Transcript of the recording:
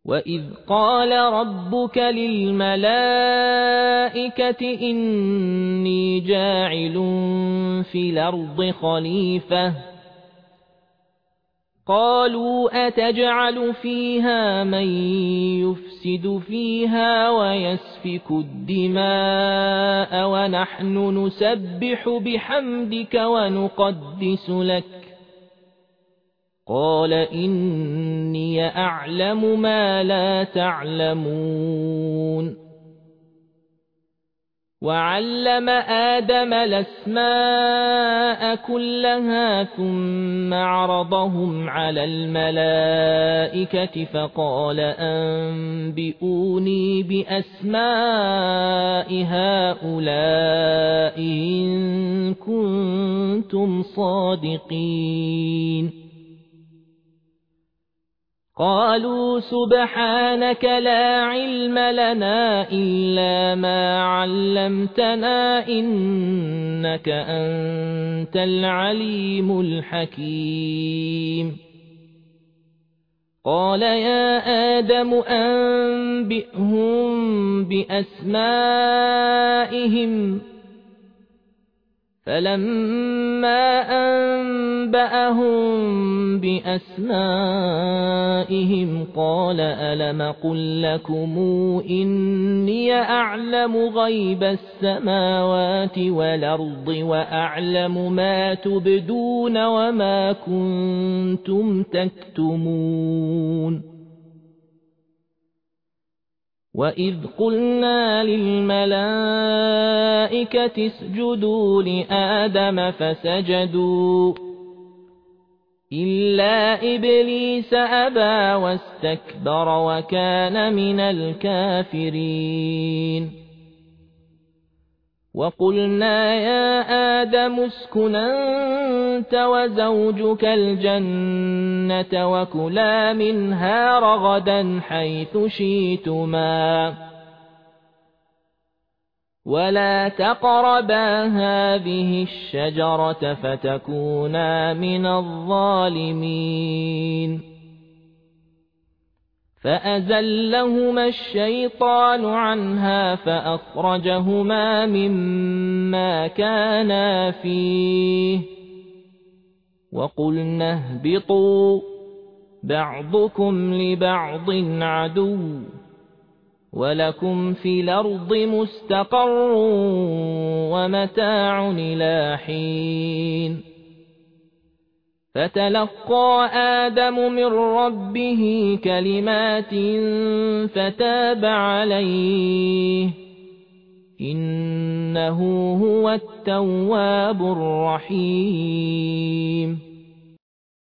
وَإِذْ قَالَ رَبُّكَ لِلْمَلَائِكَةِ إِنِّي جَاعِلٌ فِي الْأَرْضِ خَلِيفَةً قَالُوا أَتَجْعَلُ فِيهَا مَن يُفْسِدُ فِيهَا وَيَسْفِكُ الدِّمَاءَ وَنَحْنُ نُسَبِّحُ بِحَمْدِكَ وَنُقَدِّسُ لَكَ قَالَ إِنِّي أَعْلَمُ مَا لَا تَعْلَمُونَ وَعَلَّمَ آدَمَ الْأَسْمَاءَ كُلَّهَا ثُمَّ عَرَضَهُمْ عَلَى الْمَلَائِكَةِ فَقَالَ أَنبِئُونِي بِأَسْمَاءِ هَؤُلَاءِ إِن كُنتُمْ صَادِقِينَ قالوا سبحانك لا علم لنا إلا ما علمتنا إنك أنت العليم الحكيم قال يا آدم أنبئهم بأسمائهم فلما أنبأهم بأسمائهم قال ألم قل لكم إني أعلم غيب السماوات والأرض وأعلم ما تبدون وما كنتم تكتمون وَإِذْ قُلْنَا لِلْمَلَائِكَةِ اسْجُدُوا لِآدَمَ فَسَجَدُوا إِلَّا إِبْلِيسَ أَبَى وَاسْتَكْبَرَ وَكَانَ مِنَ الْكَافِرِينَ وَقُلْنَا يَا آدَمُ اسْكُنْ أَنْتَ وَزَوْجُكَ الْجَنَّةَ وَكُلَا مِنْهَا رَغَدًا حَيْثُ شِئْتُمَا وَلَا تَقْرَبَا هَذِهِ الشَّجَرَةَ فَتَكُونَا مِنَ الظَّالِمِينَ فَأَزَلَّهُمَا الشَّيْطَانُ عَنْهَا فَأَخْرَجَهُمَا مِمَّا كَانَا فِيهِ وَقُلْنَا اهْبِطُوا بَعْضُكُمْ لِبَعْضٍ عَدُوٌّ وَلَكُمْ فِي الْأَرْضِ مُسْتَقَرٌّ وَمَتَاعٌ إِلَىٰ حِينٍ فتلقى آدم من ربه كلمات فتاب عليه إنه هو التواب الرحيم